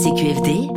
CQFD.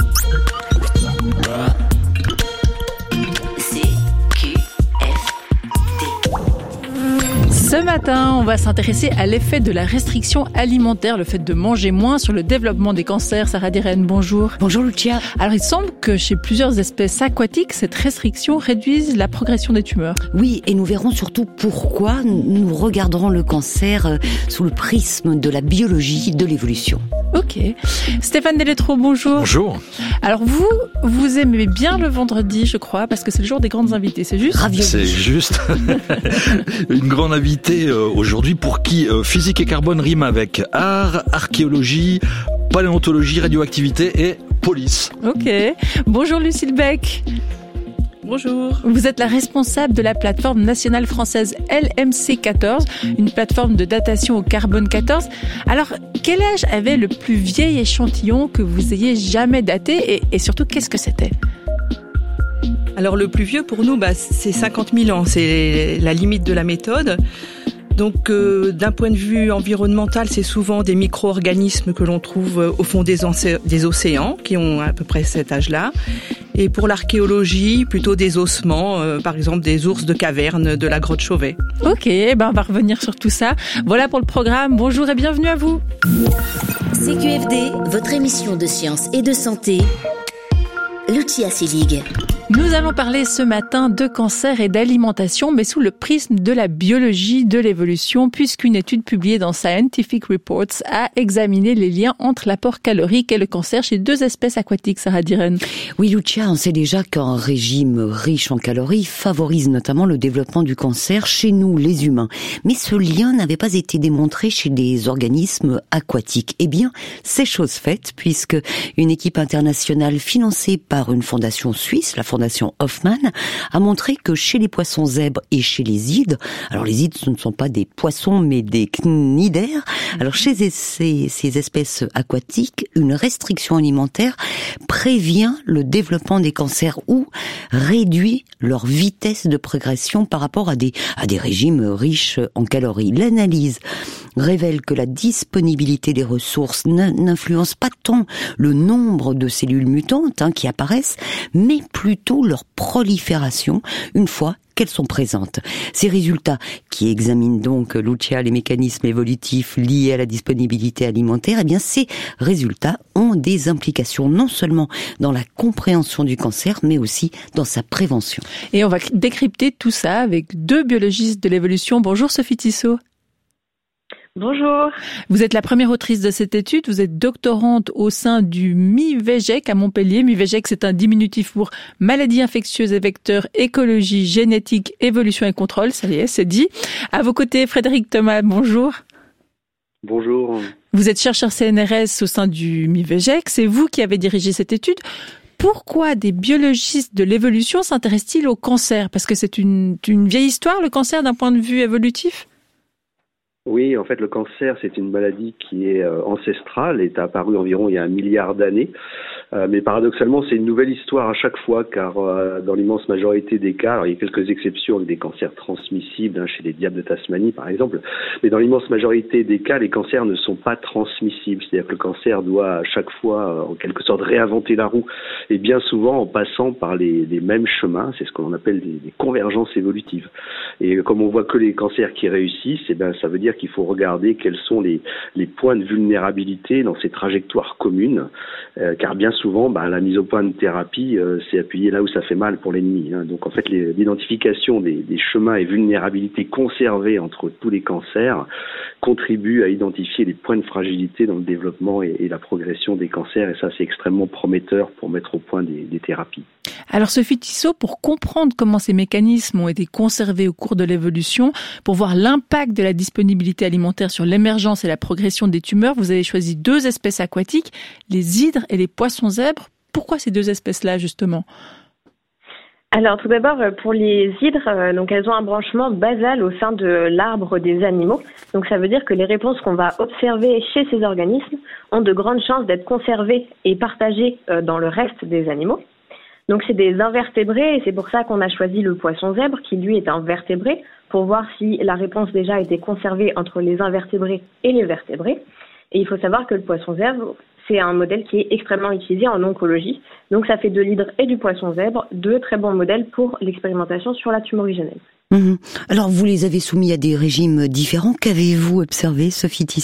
Ce matin, on va s'intéresser à l'effet de la restriction alimentaire, le fait de manger moins sur le développement des cancers. Sarah Diren, bonjour. Bonjour Lucia. Alors il semble que chez plusieurs espèces aquatiques, cette restriction réduise la progression des tumeurs. Oui, et nous verrons surtout pourquoi nous regarderons le cancer sous le prisme de la biologie de l'évolution. Ok. Stéphane Deletro, bonjour. Bonjour. Alors vous aimez bien le vendredi, je crois, parce que c'est le jour des grandes invités, c'est juste ? Ravioli. C'est juste. Une grande invitée aujourd'hui pour qui physique et carbone rime avec art, archéologie, paléontologie, radioactivité et police. Ok. Bonjour Lucille Beck. Bonjour. Vous êtes la responsable de la plateforme nationale française LMC14, une plateforme de datation au carbone 14. Alors, quel âge avait le plus vieil échantillon que vous ayez jamais daté et surtout, qu'est-ce que c'était ? Alors le plus vieux pour nous, c'est 50 000 ans, c'est la limite de la méthode. Donc d'un point de vue environnemental, c'est souvent des micro-organismes que l'on trouve au fond des océans, qui ont à peu près cet âge-là. Et pour l'archéologie, plutôt des ossements, par exemple des ours de caverne de la grotte Chauvet. Ok, on va revenir sur tout ça. Voilà pour le programme. Bonjour et bienvenue à vous. CQFD, votre émission de sciences et de santé. Lucia Selig. Nous allons parler ce matin de cancer et d'alimentation, mais sous le prisme de la biologie de l'évolution, puisqu'une étude publiée dans Scientific Reports a examiné les liens entre l'apport calorique et le cancer chez deux espèces aquatiques, Sarah Diren. Oui, Lucia, on sait déjà qu'un régime riche en calories favorise notamment le développement du cancer chez nous, les humains. Mais ce lien n'avait pas été démontré chez des organismes aquatiques. Eh bien, c'est chose faite, puisque une équipe internationale financée par une fondation suisse, la fondation Hoffmann, a montré que chez les poissons zèbres et chez les hydres, alors les hydres ce ne sont pas des poissons mais des cnidaires, alors chez ces espèces aquatiques, une restriction alimentaire prévient le développement des cancers ou réduit leur vitesse de progression par rapport à des régimes riches en calories. L'analyse révèle que la disponibilité des ressources n'influence pas tant le nombre de cellules mutantes qui apparaissent, mais plutôt leur prolifération une fois qu'elles sont présentes. Ces résultats, qui examinent donc, Lucia, les mécanismes évolutifs liés à la disponibilité alimentaire, eh bien ces résultats ont des implications non seulement dans la compréhension du cancer, mais aussi dans sa prévention. Et on va décrypter tout ça avec deux biologistes de l'évolution. Bonjour Sophie Tissot. Bonjour. Vous êtes la première autrice de cette étude. Vous êtes doctorante au sein du MIVEGEC à Montpellier. MIVEGEC, c'est un diminutif pour maladies infectieuses et vecteurs, écologie, génétique, évolution et contrôle. Ça y est, c'est dit. À vos côtés, Frédéric Thomas, bonjour. Bonjour. Vous êtes chercheur CNRS au sein du MIVEGEC. C'est vous qui avez dirigé cette étude. Pourquoi des biologistes de l'évolution s'intéressent-ils au cancer ? Parce que c'est une vieille histoire, le cancer, d'un point de vue évolutif ? Oui, en fait, le cancer, c'est une maladie qui est ancestrale, est apparue environ il y a 1 milliard d'années. Mais paradoxalement, c'est une nouvelle histoire à chaque fois, car dans l'immense majorité des cas, alors il y a quelques exceptions avec des cancers transmissibles, chez les diables de Tasmanie par exemple, mais dans l'immense majorité des cas, les cancers ne sont pas transmissibles. C'est-à-dire que le cancer doit à chaque fois, en quelque sorte, réinventer la roue, et bien souvent en passant par les mêmes chemins. C'est ce qu'on appelle des convergences évolutives. Et comme on voit que les cancers qui réussissent, eh ben ça veut dire qu'il faut regarder quels sont les points de vulnérabilité dans ces trajectoires communes, car bien souvent, la mise au point de thérapie, c'est appuyer là où ça fait mal pour l'ennemi. Donc en fait, l'identification des chemins et vulnérabilités conservés entre tous les cancers contribue à identifier les points de fragilité dans le développement et la progression des cancers. Et ça, c'est extrêmement prometteur pour mettre au point des thérapies. Alors Sophie Tissot, pour comprendre comment ces mécanismes ont été conservés au cours de l'évolution, pour voir l'impact de la disponibilité alimentaire sur l'émergence et la progression des tumeurs, vous avez choisi deux espèces aquatiques, les hydres et les poissons zèbres. Pourquoi ces deux espèces-là, justement ? Alors tout d'abord, pour les hydres, donc elles ont un branchement basal au sein de l'arbre des animaux. Donc ça veut dire que les réponses qu'on va observer chez ces organismes ont de grandes chances d'être conservées et partagées dans le reste des animaux. Donc c'est des invertébrés et c'est pour ça qu'on a choisi le poisson zèbre qui lui est un vertébré pour voir si la réponse déjà était conservée entre les invertébrés et les vertébrés. Et il faut savoir que le poisson zèbre, c'est un modèle qui est extrêmement utilisé en oncologie. Donc ça fait de l'hydre et du poisson zèbre deux très bons modèles pour l'expérimentation sur la tumorigénèse. Alors vous les avez soumis à des régimes différents. Qu'avez-vous observé, Sophie Tissot ?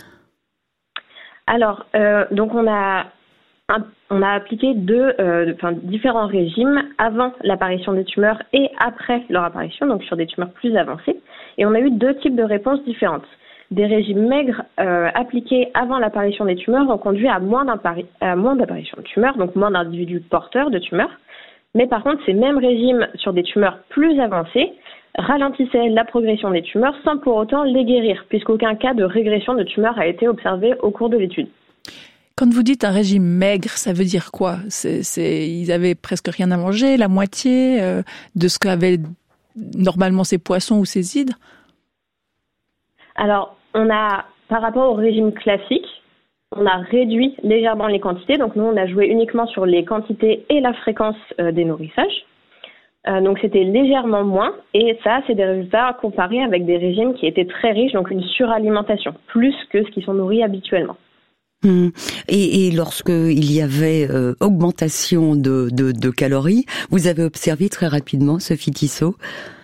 Alors, donc on a appliqué différents régimes avant l'apparition des tumeurs et après leur apparition, donc sur des tumeurs plus avancées. Et on a eu deux types de réponses différentes. Des régimes maigres appliqués avant l'apparition des tumeurs ont conduit à moins d'apparition de tumeurs, donc moins d'individus porteurs de tumeurs. Mais par contre, ces mêmes régimes sur des tumeurs plus avancées ralentissaient la progression des tumeurs sans pour autant les guérir, puisqu'aucun cas de régression de tumeurs a été observé au cours de l'étude. Quand vous dites un régime maigre, ça veut dire quoi ? Ils avaient presque rien à manger, la moitié de ce qu'avaient normalement ces poissons ou ces hydres ? Alors, par rapport au régime classique, on a réduit légèrement les quantités. Donc, nous, on a joué uniquement sur les quantités et la fréquence des nourrissages. Donc, c'était légèrement moins. Et ça, c'est des résultats comparés avec des régimes qui étaient très riches, donc une suralimentation, plus que ce qui sont nourris habituellement. Et lorsque il y avait augmentation de calories, vous avez observé très rapidement, Sophie Tissot ?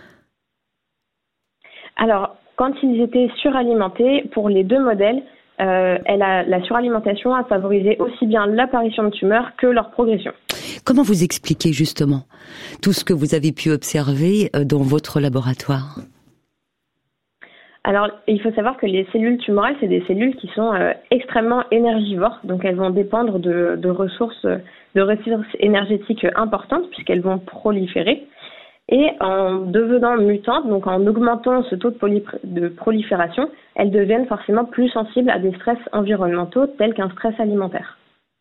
Alors, quand ils étaient suralimentés, pour les deux modèles, la suralimentation a favorisé aussi bien l'apparition de tumeurs que leur progression. Comment vous expliquez justement tout ce que vous avez pu observer dans votre laboratoire ? Alors, il faut savoir que les cellules tumorales, c'est des cellules qui sont extrêmement énergivores. Donc, elles vont dépendre de ressources énergétiques importantes puisqu'elles vont proliférer. Et en devenant mutantes, donc en augmentant ce taux de prolifération, elles deviennent forcément plus sensibles à des stress environnementaux tels qu'un stress alimentaire.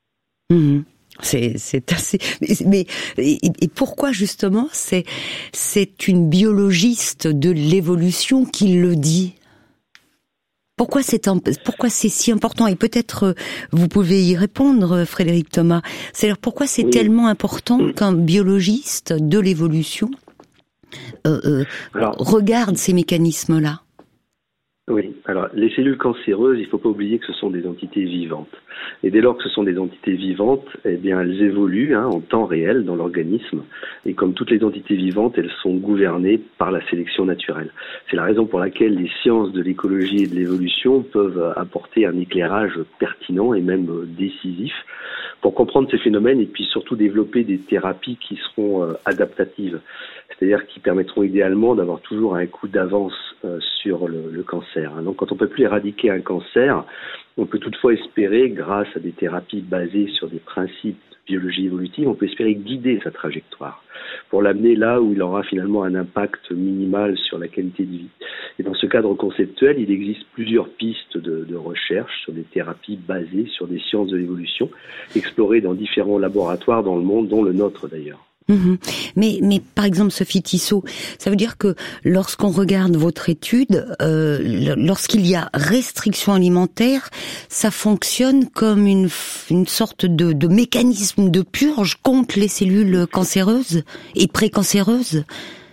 C'est assez. Mais pourquoi justement c'est une biologiste de l'évolution qui le dit? Pourquoi c'est si important? Et peut-être vous pouvez y répondre, Frédéric Thomas. C'est-à-dire pourquoi c'est tellement important qu'un biologiste de l'évolution regarde ces mécanismes-là? Oui, alors les cellules cancéreuses, il ne faut pas oublier que ce sont des entités vivantes. Et dès lors que ce sont des entités vivantes, eh bien elles évoluent en temps réel dans l'organisme. Et comme toutes les entités vivantes, elles sont gouvernées par la sélection naturelle. C'est la raison pour laquelle les sciences de l'écologie et de l'évolution peuvent apporter un éclairage pertinent et même décisif pour comprendre ces phénomènes et puis surtout développer des thérapies qui seront adaptatives. C'est-à-dire qui permettront idéalement d'avoir toujours un coup d'avance sur le cancer. Donc quand on ne peut plus éradiquer un cancer, on peut toutefois espérer, grâce à des thérapies basées sur des principes de biologie évolutive, on peut espérer guider sa trajectoire pour l'amener là où il aura finalement un impact minimal sur la qualité de vie. Et dans ce cadre conceptuel, il existe plusieurs pistes de recherche sur des thérapies basées sur des sciences de l'évolution, explorées dans différents laboratoires dans le monde, dont le nôtre d'ailleurs. Mais par exemple, Sophie Tissot, ça veut dire que lorsqu'on regarde votre étude, lorsqu'il y a restriction alimentaire, ça fonctionne comme une sorte de mécanisme de purge contre les cellules cancéreuses et précancéreuses.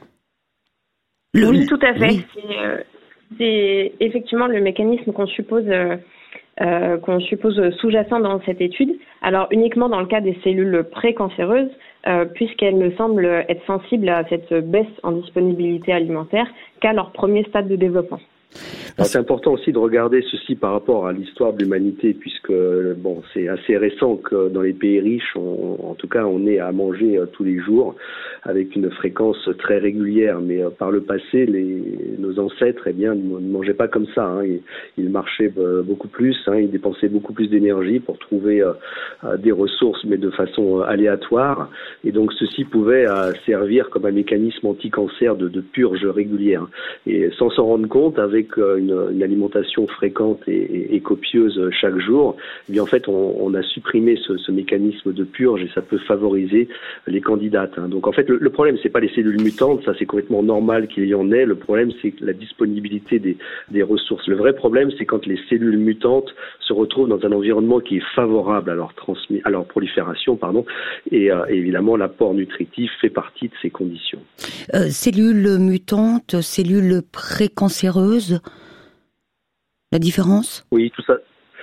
Oui, tout à fait. Oui. C'est effectivement le mécanisme qu'on suppose sous-jacent dans cette étude. Alors uniquement dans le cas des cellules précancéreuses, puisqu'elles me semblent être sensibles à cette baisse en disponibilité alimentaire qu'à leur premier stade de développement. Alors, c'est important aussi de regarder ceci par rapport à l'histoire de l'humanité, puisque c'est assez récent que dans les pays riches, en tout cas, on ait à manger tous les jours avec une fréquence très régulière. Mais par le passé, nos ancêtres, ne mangeaient pas comme ça. Ils marchaient beaucoup plus, ils dépensaient beaucoup plus d'énergie pour trouver des ressources, mais de façon aléatoire. Et donc, ceci pouvait servir comme un mécanisme anti-cancer de purge régulière. Et sans s'en rendre compte, avec une alimentation fréquente et copieuse chaque jour, eh bien en fait on a supprimé ce mécanisme de purge et ça peut favoriser les candidates. Donc en fait le problème c'est pas les cellules mutantes, ça c'est complètement normal qu'il y en ait. Le problème c'est la disponibilité des ressources. Le vrai problème c'est quand les cellules mutantes se retrouvent dans un environnement qui est favorable à leur prolifération, et évidemment l'apport nutritif fait partie de ces conditions. Cellules mutantes, cellules précancéreuses, la différence? Oui, tout ça.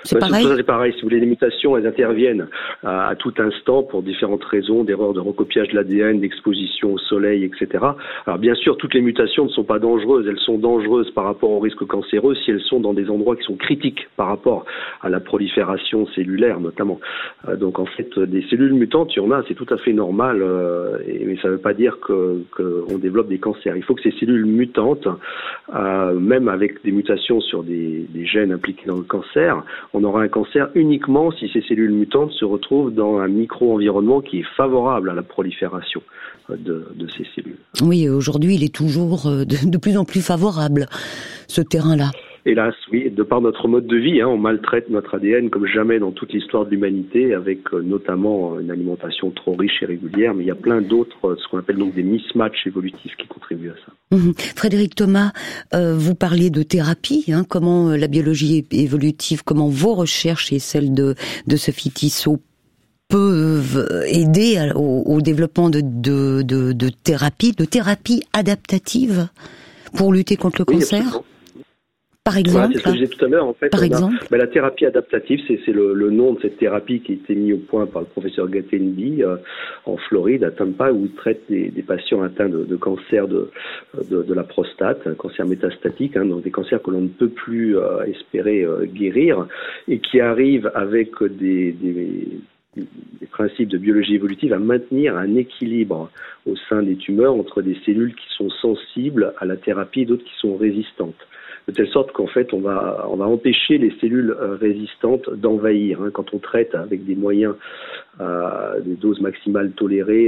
C'est pareil. Tout ça, c'est pareil. Si vous voulez, les mutations, elles interviennent à tout instant pour différentes raisons, d'erreurs de recopiage de l'ADN, d'exposition au soleil, etc. Alors bien sûr, toutes les mutations ne sont pas dangereuses. Elles sont dangereuses par rapport au risque cancéreux si elles sont dans des endroits qui sont critiques par rapport à la prolifération cellulaire, notamment. Donc en fait, des cellules mutantes, il y en a, c'est tout à fait normal, mais ça ne veut pas dire qu'on développe des cancers. Il faut que ces cellules mutantes, même avec des mutations sur des gènes impliqués dans le cancer, on aura un cancer uniquement si ces cellules mutantes se retrouvent dans un micro-environnement qui est favorable à la prolifération de ces cellules. Oui, aujourd'hui, il est toujours de plus en plus favorable, ce terrain-là. Hélas, oui, de par notre mode de vie, on maltraite notre ADN comme jamais dans toute l'histoire de l'humanité, avec notamment une alimentation trop riche et régulière, mais il y a plein d'autres, ce qu'on appelle donc des mismatchs évolutifs qui contribuent à ça. Frédéric Thomas, vous parliez de thérapie, comment la biologie évolutive, comment vos recherches et celles de Sophie Tissot peuvent aider au développement de thérapie adaptative pour lutter contre le cancer. Absolument. Par exemple, c'est ce que je disais tout à l'heure. En fait, la thérapie adaptative, c'est le nom de cette thérapie qui a été mis au point par le professeur Gatenby en Floride, à Tampa, où il traite des patients atteints de cancer de la prostate, un cancer métastatique, donc des cancers que l'on ne peut plus espérer guérir, et qui arrivent avec des principes de biologie évolutive à maintenir un équilibre au sein des tumeurs entre des cellules qui sont sensibles à la thérapie et d'autres qui sont résistantes. De telle sorte qu'en fait, on va empêcher les cellules résistantes d'envahir. Quand on traite avec des moyens, des doses maximales tolérées,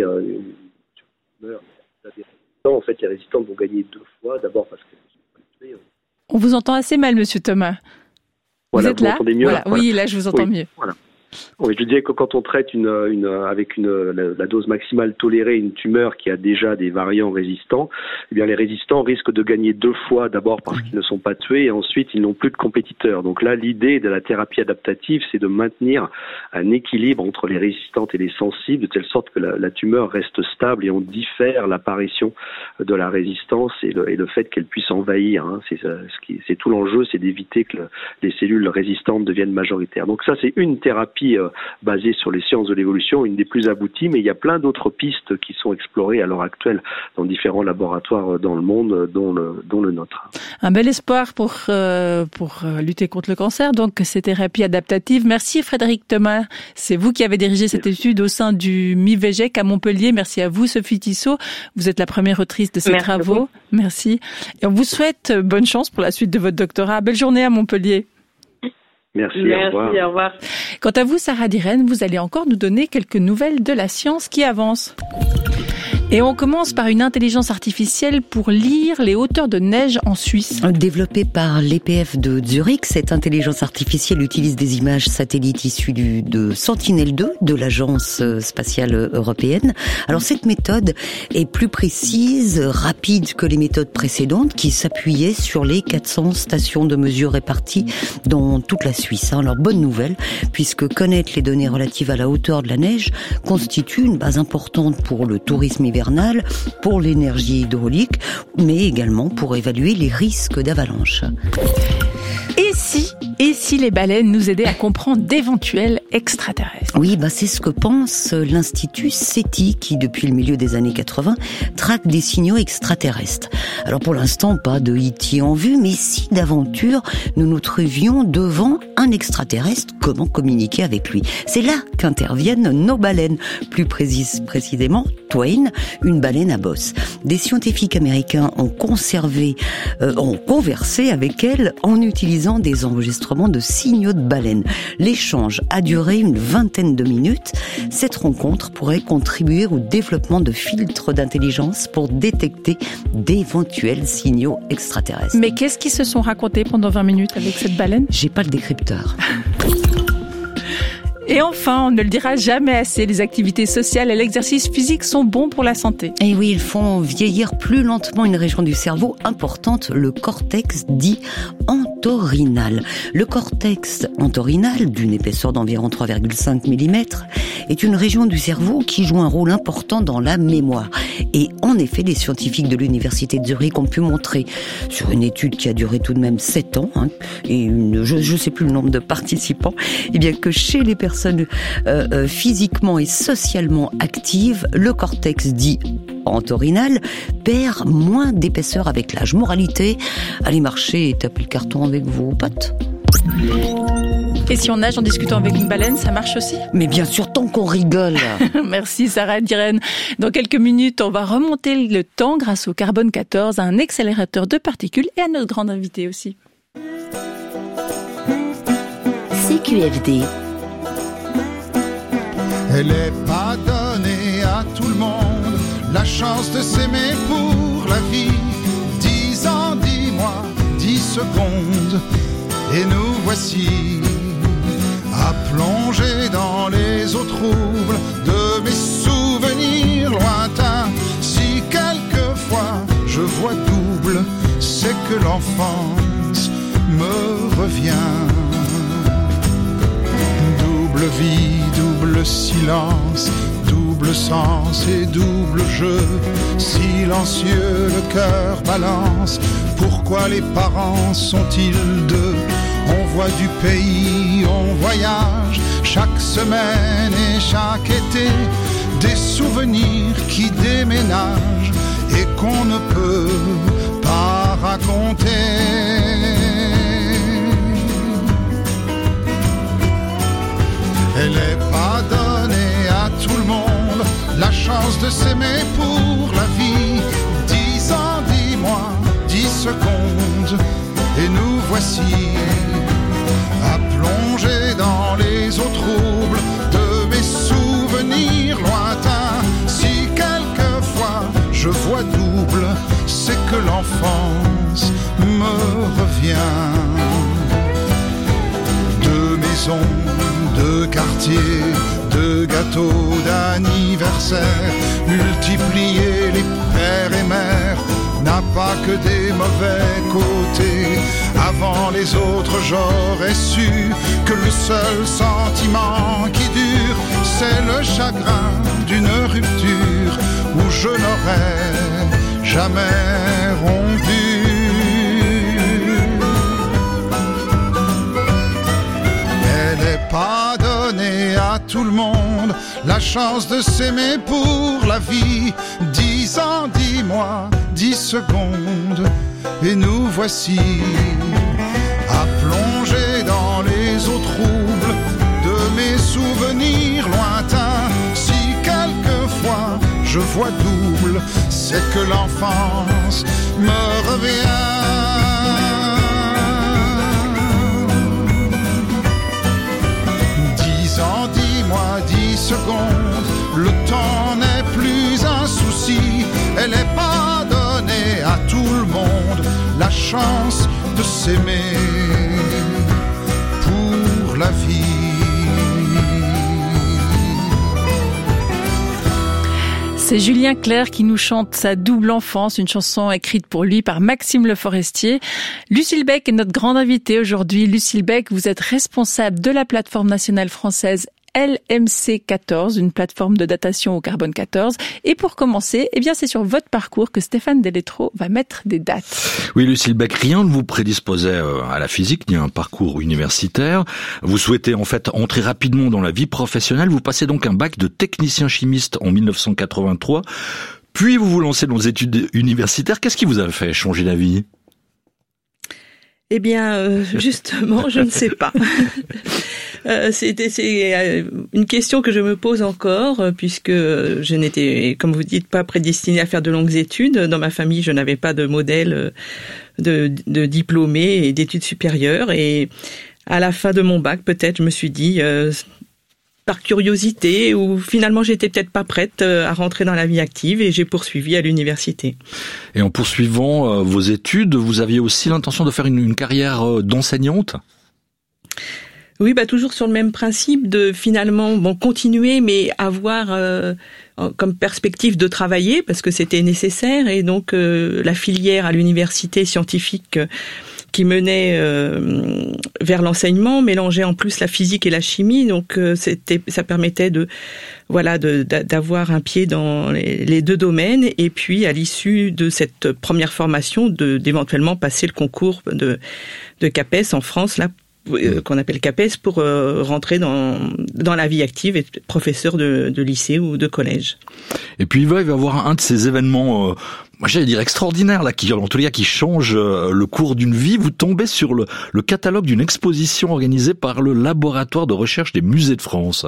en fait, les résistantes vont gagner 2 fois. D'abord parce qu'elles ne sont pas tuées. On vous entend assez mal, Monsieur Thomas. Voilà, vous êtes là? Entendez mieux, voilà. Oui, là, je vous entends mieux. Voilà. Oui, je disais que quand on traite avec la dose maximale tolérée une tumeur qui a déjà des variants résistants, eh bien les résistants risquent de gagner 2 fois, d'abord parce qu'ils ne sont pas tués et ensuite ils n'ont plus de compétiteurs. Donc là, l'idée de la thérapie adaptative, c'est de maintenir un équilibre entre les résistantes et les sensibles, de telle sorte que la tumeur reste stable et on diffère l'apparition de la résistance et le fait qu'elle puisse envahir. C'est tout l'enjeu, c'est d'éviter que les cellules résistantes deviennent majoritaires. Donc ça, c'est une thérapie basée sur les sciences de l'évolution, une des plus abouties, mais il y a plein d'autres pistes qui sont explorées à l'heure actuelle dans différents laboratoires dans le monde, dont le nôtre. Un bel espoir pour lutter contre le cancer, donc ces thérapies adaptatives. Merci Frédéric Thomas, c'est vous qui avez dirigé cette étude au sein du MIVEGEC à Montpellier. Merci à vous Sophie Tissot, vous êtes la première autrice de ces travaux. Beaucoup. Merci. Et on vous souhaite bonne chance pour la suite de votre doctorat. Belle journée à Montpellier. Merci, au revoir. Quant à vous, Sarah Diren, vous allez encore nous donner quelques nouvelles de la science qui avance. Et on commence par une intelligence artificielle pour lire les hauteurs de neige en Suisse. Développée par l'EPF de Zurich, cette intelligence artificielle utilise des images satellites issues de Sentinel-2 de l'Agence spatiale européenne. Alors cette méthode est plus précise, rapide que les méthodes précédentes qui s'appuyaient sur les 400 stations de mesure réparties dans toute la Suisse. Alors bonne nouvelle, puisque connaître les données relatives à la hauteur de la neige constitue une base importante pour le tourisme hivernal, pour l'énergie hydraulique, mais également pour évaluer les risques d'avalanche. Et si les baleines nous aidaient à comprendre d'éventuels extraterrestres? Oui, c'est ce que pense l'Institut SETI qui, depuis le milieu des années 80, traque des signaux extraterrestres. Alors pour l'instant, pas de E.T. en vue, mais si d'aventure nous nous trouvions devant un extraterrestre, comment communiquer avec lui? C'est là qu'interviennent nos baleines, plus précisément Twain, une baleine à bosse. Des scientifiques américains ont conversé avec elle en utilisant des enregistrements de signaux de baleines. L'échange a duré une 20aine de minutes. Cette rencontre pourrait contribuer au développement de filtres d'intelligence pour détecter d'éventuels signaux extraterrestres. Mais qu'est-ce qu'ils se sont racontés pendant 20 minutes avec cette baleine? J'ai pas le décrypteur. Et enfin, on ne le dira jamais assez, les activités sociales et l'exercice physique sont bons pour la santé. Et oui, ils font vieillir plus lentement une région du cerveau importante, le cortex dit entorhinal. entorhinal. Le cortex entorhinal, d'une épaisseur d'environ 3,5 mm, est une région du cerveau qui joue un rôle important dans la mémoire. Et en effet, les scientifiques de l'université de Zurich ont pu montrer, sur une étude qui a duré tout de même 7 ans, et je ne sais plus le nombre de participants, eh bien que chez les personnes physiquement et socialement actives, le cortex dit entorhinal perd moins d'épaisseur avec l'âge. Moralité, allez marcher et taper le carton avec vos potes. Et si on nage en discutant avec une baleine, ça marche aussi ? Mais bien sûr, tant qu'on rigole. Merci Sarah Diren. Dans quelques minutes, on va remonter le temps grâce au carbone 14, à un accélérateur de particules et à notre grande invitée aussi. CQFD. Elle est pas donnée à tout le monde, la chance de s'aimer pour la vie. 10 ans, 10 mois, 10 secondes, et nous voici à plonger dans les eaux troubles de mes souvenirs lointains. Si quelquefois je vois double, c'est que l'enfance me revient. Double vie, double silence, double sens et double jeu. Silencieux, le cœur balance. Pourquoi les parents sont-ils deux? On voit du pays, on voyage chaque semaine et chaque été. Des souvenirs qui déménagent et qu'on ne peut pas raconter. Elle n'est pas donnée à tout le monde, la chance de s'aimer pour la vie. 10 ans, 10 mois, 10 secondes, et nous voici à plonger dans les eaux troubles de mes souvenirs lointains. Si quelquefois je vois double, c'est que l'enfance me revient. De maisons, de quartiers, de gâteaux d'anniversaire, multiplier les pères et mères n'a pas que des mauvais côtés. Avant les autres, j'aurais su que le seul sentiment qui dure, c'est le chagrin d'une rupture où je n'aurais jamais rompu. Elle n'est pas donnée à tout le monde, la chance de s'aimer pour la vie. 10 ans, 10 mois, 10 secondes, et nous voici à plonger dans les eaux troubles de mes souvenirs lointains. Si quelquefois je vois double, c'est que l'enfance me revient. 10 ans, 10 mois, 10 secondes, le temps n'est plus un souci. Elle n'est pas donnée à tout le monde, la chance de s'aimer pour la vie. C'est Julien Clerc qui nous chante sa double enfance, une chanson écrite pour lui par Maxime Le Forestier. Lucille Beck est notre grande invitée aujourd'hui. Lucille Beck, vous êtes responsable de la plateforme nationale française LMC 14, une plateforme de datation au carbone 14. Et pour commencer, eh bien, c'est sur votre parcours que Stéphane Deletro va mettre des dates. Oui, Lucille Beck, rien ne vous prédisposait à la physique, ni à un parcours universitaire. Vous souhaitez en fait entrer rapidement dans la vie professionnelle. Vous passez donc un bac de technicien chimiste en 1983. Puis vous vous lancez dans les études universitaires. Qu'est-ce qui vous a fait changer d'avis ? Eh bien, justement, je ne sais pas. C'est une question que je me pose encore, puisque je n'étais, comme vous dites, pas prédestinée à faire de longues études. Dans ma famille, je n'avais pas de modèle de diplômé et d'études supérieures. Et à la fin de mon bac, peut-être, je me suis dit, par curiosité, ou finalement, j'étais peut-être pas prête à rentrer dans la vie active, et j'ai poursuivi à l'université. Et en poursuivant vos études, vous aviez aussi l'intention de faire une carrière d'enseignante ? Oui, toujours sur le même principe de finalement continuer, mais avoir comme perspective de travailler, parce que c'était nécessaire, et donc la filière à l'université scientifique qui menait vers l'enseignement, mélangeait en plus la physique et la chimie, donc ça permettait d'avoir un pied dans les deux domaines, et puis à l'issue de cette première formation d'éventuellement passer le concours de CAPES en France, là, qu'on appelle CAPES, pour rentrer dans la vie active et être professeur de lycée ou de collège. Et puis il va y avoir un de ces événements, moi j'allais dire extraordinaires, là, qui en tous les cas qui change le cours d'une vie. Vous tombez sur le catalogue d'une exposition organisée par le laboratoire de recherche des musées de France.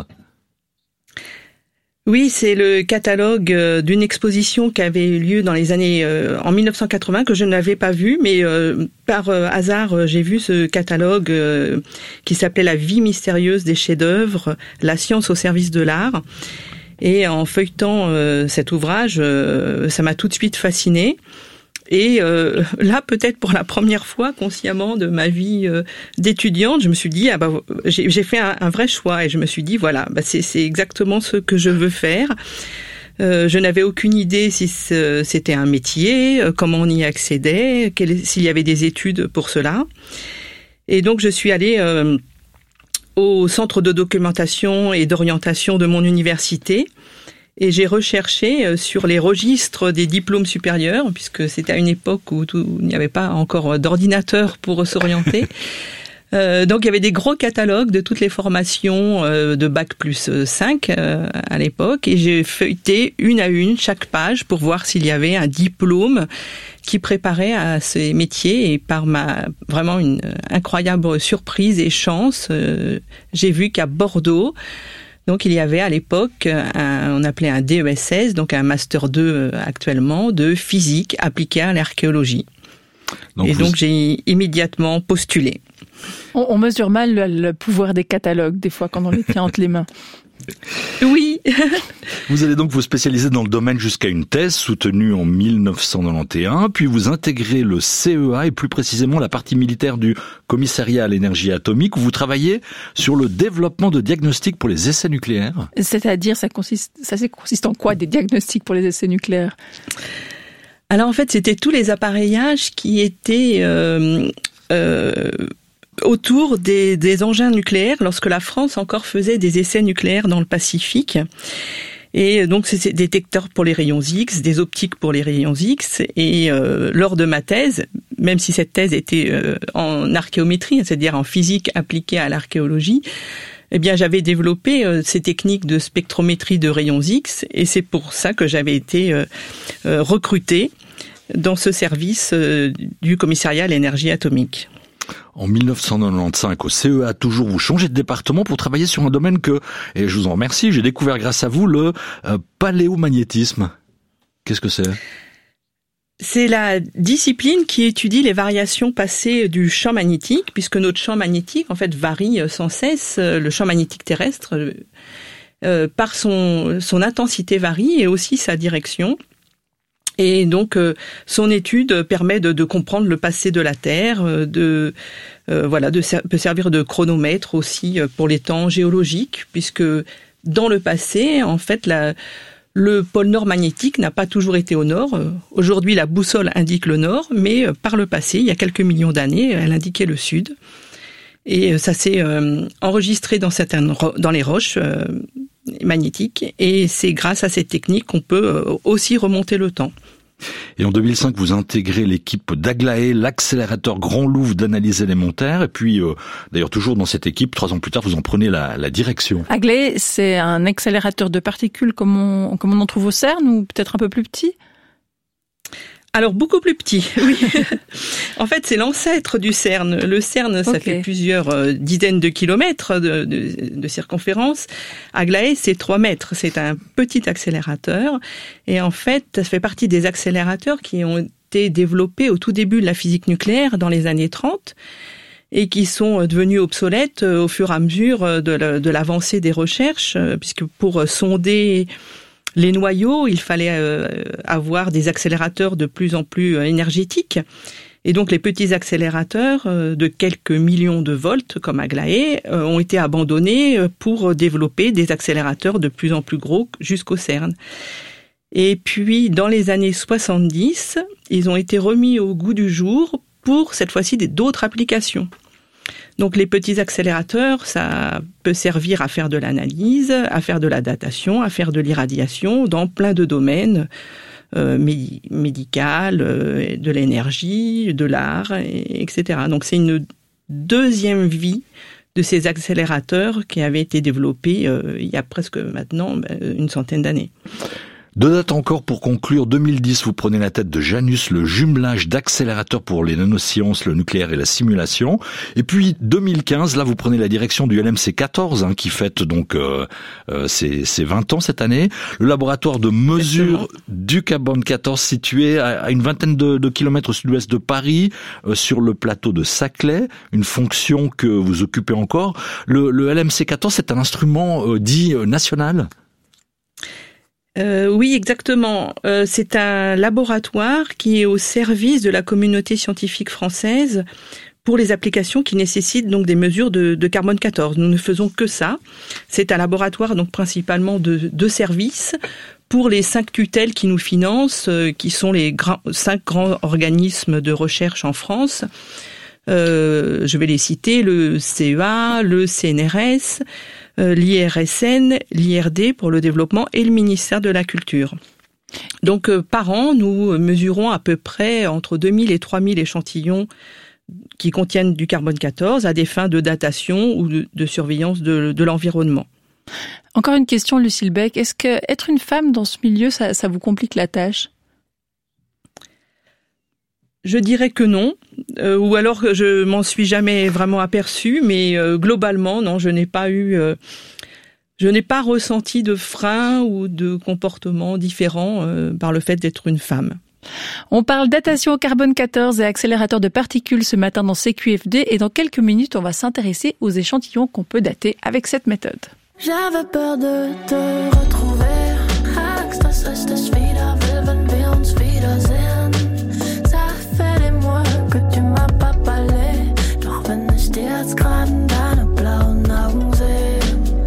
Oui, c'est le catalogue d'une exposition qui avait eu lieu dans les années en 1980 que je n'avais pas vu, mais par hasard j'ai vu ce catalogue qui s'appelait La vie mystérieuse des chefs-d'œuvre, la science au service de l'art. Et en feuilletant cet ouvrage, ça m'a tout de suite fascinée. Et là, peut-être pour la première fois consciemment de ma vie d'étudiante, je me suis dit j'ai fait un vrai choix, et je me suis dit c'est exactement ce que je veux faire. Je n'avais aucune idée si c'était un métier, comment on y accédait, s'il y avait des études pour cela. Et donc je suis allée au centre de documentation et d'orientation de mon université. Et j'ai recherché sur les registres des diplômes supérieurs, puisque c'était à une époque où il n'y avait pas encore d'ordinateur pour s'orienter. Donc il y avait des gros catalogues de toutes les formations de Bac plus 5 à l'époque, et j'ai feuilleté une à une chaque page pour voir s'il y avait un diplôme qui préparait à ces métiers. Et par vraiment une incroyable surprise et chance, j'ai vu qu'à Bordeaux, donc il y avait à l'époque, on appelait un DESS, donc un Master 2 actuellement, de physique appliquée à l'archéologie. Donc j'ai immédiatement postulé. On mesure mal le pouvoir des catalogues, des fois, quand on les tient entre les mains. Oui. Vous allez donc vous spécialiser dans le domaine jusqu'à une thèse soutenue en 1991, puis vous intégrez le CEA et plus précisément la partie militaire du commissariat à l'énergie atomique, où vous travaillez sur le développement de diagnostics pour les essais nucléaires. C'est-à-dire, ça consiste en quoi, des diagnostics pour les essais nucléaires ? Alors en fait, c'était tous les appareillages qui étaient autour des engins nucléaires lorsque la France encore faisait des essais nucléaires dans le Pacifique. Et donc c'est des détecteurs pour les rayons X, des optiques pour les rayons X. Et lors de ma thèse, même si cette thèse était en archéométrie, c'est-à-dire en physique appliquée à l'archéologie, eh bien j'avais développé ces techniques de spectrométrie de rayons X, et c'est pour ça que j'avais été recrutée dans ce service du commissariat à l'énergie atomique. En 1995, au CEA toujours, vous changez de département pour travailler sur un domaine que, et je vous en remercie, j'ai découvert grâce à vous, le paléomagnétisme. Qu'est-ce que c'est ? C'est la discipline qui étudie les variations passées du champ magnétique, puisque notre champ magnétique, en fait, varie sans cesse. Le champ magnétique terrestre, par son intensité varie, et aussi sa direction. Et donc, son étude permet de comprendre le passé de la Terre, peut servir de chronomètre aussi pour les temps géologiques, puisque dans le passé, en fait, le pôle nord magnétique n'a pas toujours été au nord. Aujourd'hui, la boussole indique le nord, mais par le passé, il y a quelques millions d'années, elle indiquait le sud. Et ça s'est enregistré dans les roches magnétiques, et c'est grâce à cette technique qu'on peut aussi remonter le temps. Et en 2005, vous intégrez l'équipe d'Aglaé, l'accélérateur Grand Louvre d'analyse élémentaire, et puis d'ailleurs toujours dans cette équipe, 3 ans plus tard, vous en prenez la direction. Aglaé, c'est un accélérateur de particules comme on en trouve au CERN, ou peut-être un peu plus petit ? Alors, beaucoup plus petit, oui. En fait, c'est l'ancêtre du CERN. Le CERN, ça fait plusieurs dizaines de kilomètres de circonférence. Aglaé, c'est 3 mètres. C'est un petit accélérateur. Et en fait, ça fait partie des accélérateurs qui ont été développés au tout début de la physique nucléaire dans les années 30 et qui sont devenus obsolètes au fur et à mesure de l'avancée des recherches, puisque pour sonder les noyaux, il fallait avoir des accélérateurs de plus en plus énergétiques. Et donc les petits accélérateurs de quelques millions de volts, comme Aglaé, ont été abandonnés pour développer des accélérateurs de plus en plus gros jusqu'au CERN. Et puis, dans les années 70, ils ont été remis au goût du jour pour cette fois-ci d'autres applications. Donc les petits accélérateurs, ça peut servir à faire de l'analyse, à faire de la datation, à faire de l'irradiation dans plein de domaines médical, de l'énergie, de l'art, etc. Donc c'est une deuxième vie de ces accélérateurs qui avaient été développés il y a presque maintenant une centaine d'années. Deux dates encore pour conclure. 2010, vous prenez la tête de Janus, le jumelage d'accélérateurs pour les nanosciences, le nucléaire et la simulation. Et puis 2015, là vous prenez la direction du LMC 14, qui fête donc ses 20 ans cette année. Le laboratoire de mesure du carbone 14 situé à une vingtaine de kilomètres au sud-ouest de Paris, sur le plateau de Saclay, une fonction que vous occupez encore. Le LMC 14, c'est un instrument dit national ? Oui, exactement. C'est un laboratoire qui est au service de la communauté scientifique française pour les applications qui nécessitent donc des mesures de carbone 14. Nous ne faisons que ça. C'est un laboratoire donc principalement de services pour les 5 tutelles qui nous financent, qui sont les 5 grands organismes de recherche en France. Je vais les citer, le CEA, le CNRS, l'IRSN, l'IRD pour le développement et le ministère de la Culture. Donc par an, nous mesurons à peu près entre 2000 et 3000 échantillons qui contiennent du carbone 14 à des fins de datation ou de surveillance de l'environnement. Encore une question, Lucille Beck. Est-ce que être une femme dans ce milieu, ça vous complique la tâche ? Je dirais que non, ou alors que je m'en suis jamais vraiment aperçue, mais globalement, non, je n'ai pas ressenti de frein ou de comportement différent par le fait d'être une femme. On parle datation au carbone 14 et accélérateur de particules ce matin dans CQFD, et dans quelques minutes, on va s'intéresser aux échantillons qu'on peut dater avec cette méthode. J'avais peur de te retrouver, Angst, dass ich dich wieder will, wenn wir uns wiedersehen. Jetzt gerade deine blauen Augen sehe.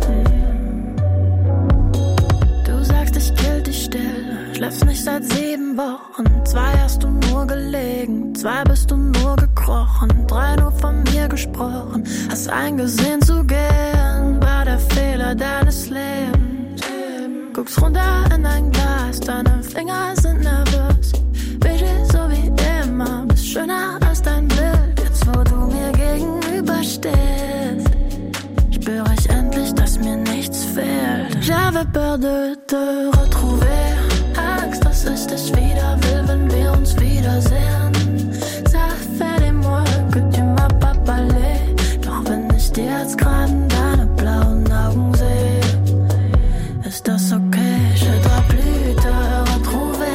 Du sagst, ich kill dich still, schläfst nicht seit 7 Wochen. 2 hast du nur gelegen, 2 bist du nur gekrochen, 3 nur von mir gesprochen. Hast eingesehen zu gehen, war der Fehler deines Lebens. Guckst runter in dein Glas, deine Finger sind nervös. Beige so wie immer, bist schöner als dein Bild. Jetzt wo du mir gegenüberstehst, spüre ich endlich, dass mir nichts fehlt. J'avais peur de te retrouver, Angst, dass ich dich wieder will, wenn wir uns wiedersehen. Ça fait des mois que tu m'as pas parlé, doch wenn ich dir jetzt gerade deine blauen Augen sehe, ist das okay, je dois plus te retrouver.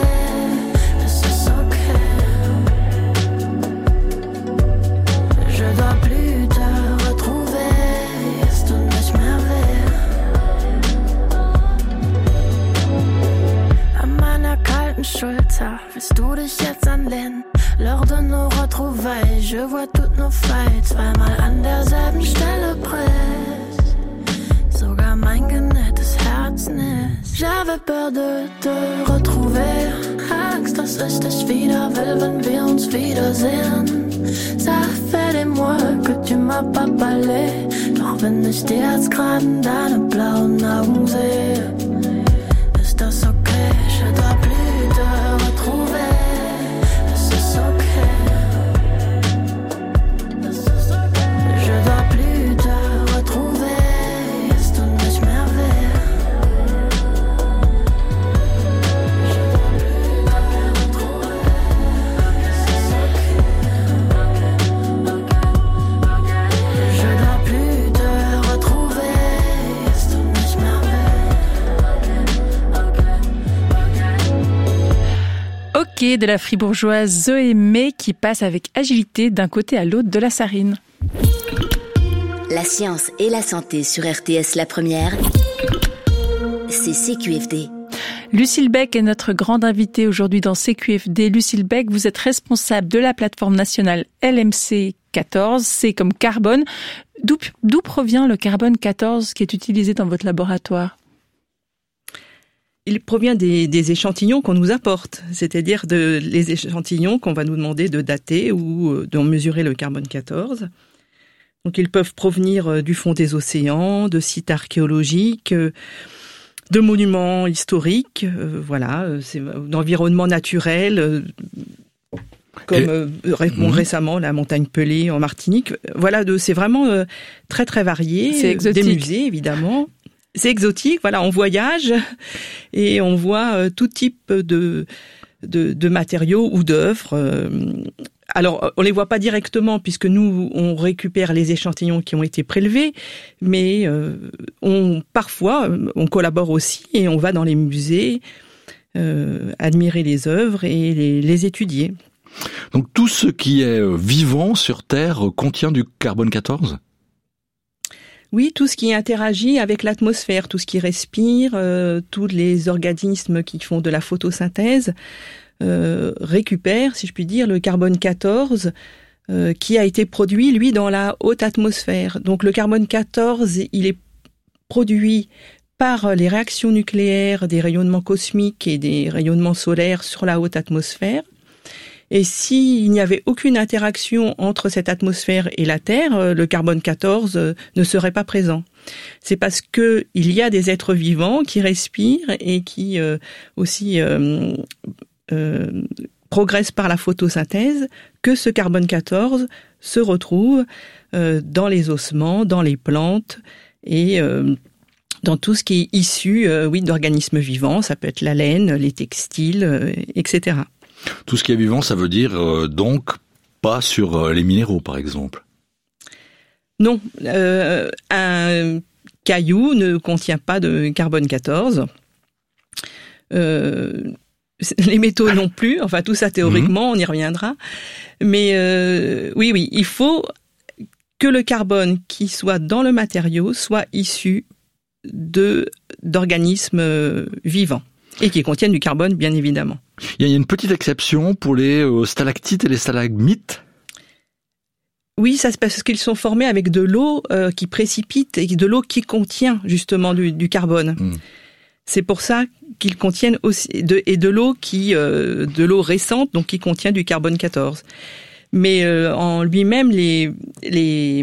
Schulter, willst du dich jetzt anlehnen? L'heure de nos retrouvailles, je vois toutes nos failles, zweimal an derselben Stelle press. Sogar mein genähtes Herz nicht. J'avais peur de te retrouver, Angst, dass ich dich wieder will, wenn wir uns wiedersehen. Ça fait des mois que tu m'as pas parlé, doch wenn ich dir jetzt gerade deine blauen Augen sehe, ist das okay, je dois plus te retrouver, ist es okay, je dois plus te retrouver, ist du nicht mehr wert, je dois plus te retrouver, ist es okay, je dois plus te retrouver, ist du nicht mehr wert. Ok, de la fribourgeoise Zoé May qui passe avec agilité d'un côté à l'autre de la Sarine. La science et la santé sur RTS La Première, c'est CQFD. Lucille Beck est notre grande invitée aujourd'hui dans CQFD. Lucille Beck, vous êtes responsable de la plateforme nationale LMC 14, c'est comme carbone. D'où provient le carbone 14 qui est utilisé dans votre laboratoire ? il provient des échantillons qu'on nous apporte, c'est-à-dire les échantillons qu'on va nous demander de dater ou d'en mesurer le carbone 14. Donc ils peuvent provenir du fond des océans, de sites archéologiques, de monuments historiques, c'est d'environnements naturels, comme récemment la montagne Pelée en Martinique. Voilà, c'est vraiment très très varié. C'est exotique. Des musées évidemment. C'est exotique, voilà, on voyage et on voit tout type de matériaux ou d'œuvres. Alors, on les voit pas directement puisque nous, on récupère les échantillons qui ont été prélevés, mais parfois, on collabore aussi et on va dans les musées admirer les œuvres et les étudier. Donc, tout ce qui est vivant sur Terre contient du carbone 14 ? Oui, tout ce qui interagit avec l'atmosphère, tout ce qui respire, tous les organismes qui font de la photosynthèse récupèrent, si je puis dire, le carbone 14 qui a été produit, lui, dans la haute atmosphère. Donc le carbone 14, il est produit par les réactions nucléaires des rayonnements cosmiques et des rayonnements solaires sur la haute atmosphère. Et s'il n'y avait aucune interaction entre cette atmosphère et la Terre, le carbone 14 ne serait pas présent. C'est parce que il y a des êtres vivants qui respirent et qui aussi progressent par la photosynthèse que ce carbone 14 se retrouve dans les ossements, dans les plantes et dans tout ce qui est issu d'organismes vivants. Ça peut être la laine, les textiles, etc. Tout ce qui est vivant, ça veut dire donc pas sur les minéraux, par exemple. Non, un caillou ne contient pas de carbone 14. Les métaux non plus. Enfin, tout ça théoriquement, on y reviendra. Mais oui, il faut que le carbone qui soit dans le matériau soit issu d'organismes vivants et qui contiennent du carbone, bien évidemment. Il y a une petite exception pour les stalactites et les stalagmites. Oui, ça c'est parce qu'ils sont formés avec de l'eau qui précipite et de l'eau qui contient justement du carbone. C'est pour ça qu'ils contiennent aussi de l'eau de l'eau récente, donc qui contient du carbone 14. Mais en lui-même, les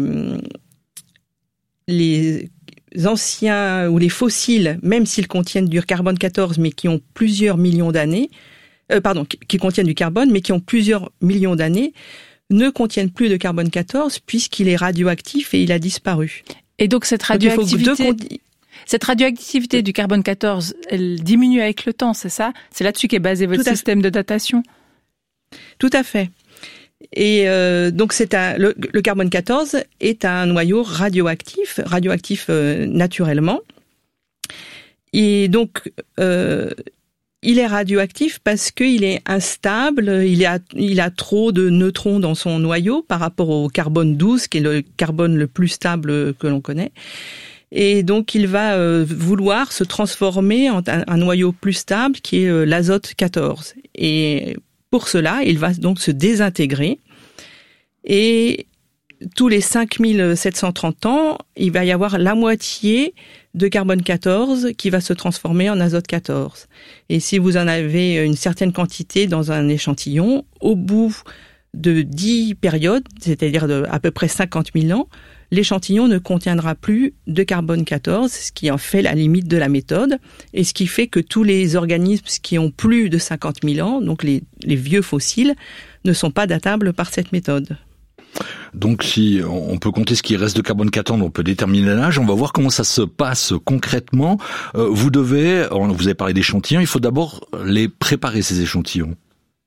anciens ou les fossiles, même s'ils contiennent du carbone 14, mais qui ont plusieurs millions d'années, qui contiennent du carbone, mais qui ont plusieurs millions d'années, ne contiennent plus de carbone 14 puisqu'il est radioactif et il a disparu. Et donc cette radioactivité du carbone 14, elle diminue avec le temps, c'est ça ? C'est là-dessus qu'est basé votre système de datation ? Tout à fait. Et donc le carbone 14 est un noyau radioactif naturellement. Et donc il est radioactif parce qu'il est instable, il a trop de neutrons dans son noyau par rapport au carbone 12 qui est le carbone le plus stable que l'on connaît. Et donc il va vouloir se transformer en un noyau plus stable qui est l'azote 14. Et pour cela, il va donc se désintégrer et tous les 5730 ans, il va y avoir la moitié de carbone 14 qui va se transformer en azote 14. Et si vous en avez une certaine quantité dans un échantillon, au bout de 10 périodes, c'est-à-dire à peu près 50 000 ans, l'échantillon ne contiendra plus de carbone 14, ce qui en fait la limite de la méthode, et ce qui fait que tous les organismes qui ont plus de 50 000 ans, donc les vieux fossiles, ne sont pas datables par cette méthode. Donc si on peut compter ce qui reste de carbone 14, on peut déterminer l'âge. On va voir comment ça se passe concrètement. Vous avez parlé d'échantillons, il faut d'abord les préparer, ces échantillons.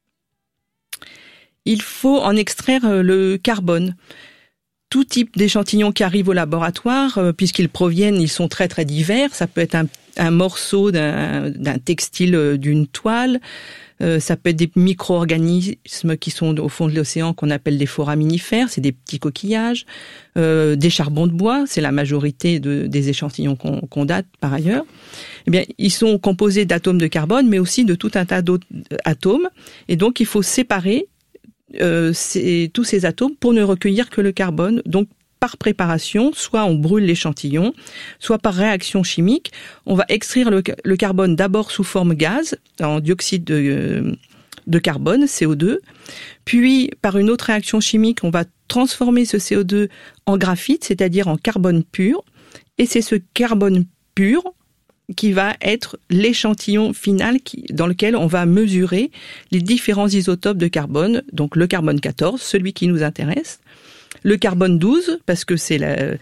Il faut en extraire le carbone. Tout type d'échantillons qui arrivent au laboratoire, puisqu'ils sont très très divers. Ça peut être un morceau d'un textile, d'une toile. Ça peut être des micro-organismes qui sont au fond de l'océan qu'on appelle des foraminifères, c'est des petits coquillages, des charbons de bois, c'est la majorité des échantillons qu'on date par ailleurs. Eh bien, ils sont composés d'atomes de carbone, mais aussi de tout un tas d'autres atomes, et donc il faut séparer tous ces atomes pour ne recueillir que le carbone, donc par préparation, soit on brûle l'échantillon, soit par réaction chimique. On va extraire le carbone d'abord sous forme gaz, en dioxyde de carbone, CO2. Puis, par une autre réaction chimique, on va transformer ce CO2 en graphite, c'est-à-dire en carbone pur. Et c'est ce carbone pur qui va être l'échantillon final dans lequel on va mesurer les différents isotopes de carbone, donc le carbone 14, celui qui nous intéresse, le carbone 12, parce que c'est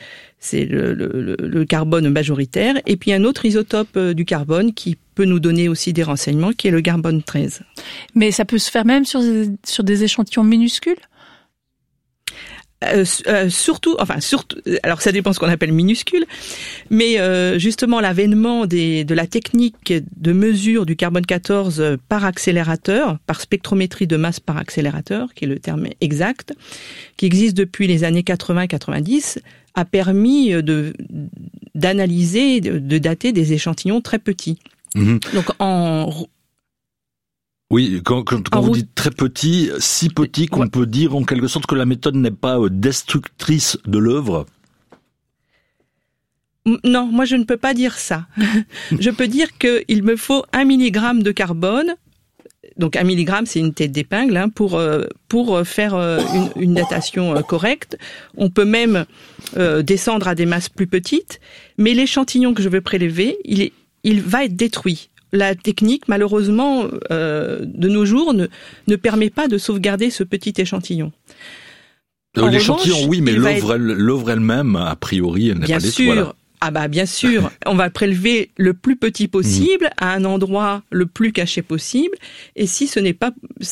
le carbone majoritaire, et puis un autre isotope du carbone qui peut nous donner aussi des renseignements, qui est le carbone 13. Mais ça peut se faire même sur des échantillons minuscules ? Surtout, alors ça dépend ce qu'on appelle minuscule, mais justement l'avènement de la technique de mesure du carbone 14 par accélérateur, par spectrométrie de masse par accélérateur, qui est le terme exact, qui existe depuis les années 80-90, a permis d'analyser, de dater des échantillons très petits. Mmh. Donc Oui, quand vous dites très petit, si petit qu'on peut dire en quelque sorte que la méthode n'est pas destructrice de l'œuvre. Non, moi je ne peux pas dire ça. Je peux dire qu'il me faut 1 milligramme de carbone. Donc 1 milligramme, c'est une tête d'épingle, hein, pour faire une datation correcte. On peut même descendre à des masses plus petites, mais l'échantillon que je veux prélever, il va être détruit. La technique, malheureusement, de nos jours, ne permet pas de sauvegarder ce petit échantillon. L'échantillon, oui, mais l'œuvre elle-même, a priori, elle n'est pas détruite. Bien sûr. Voilà. Bien sûr. On va prélever le plus petit possible, à un endroit le plus caché possible. Et si ce n'est pas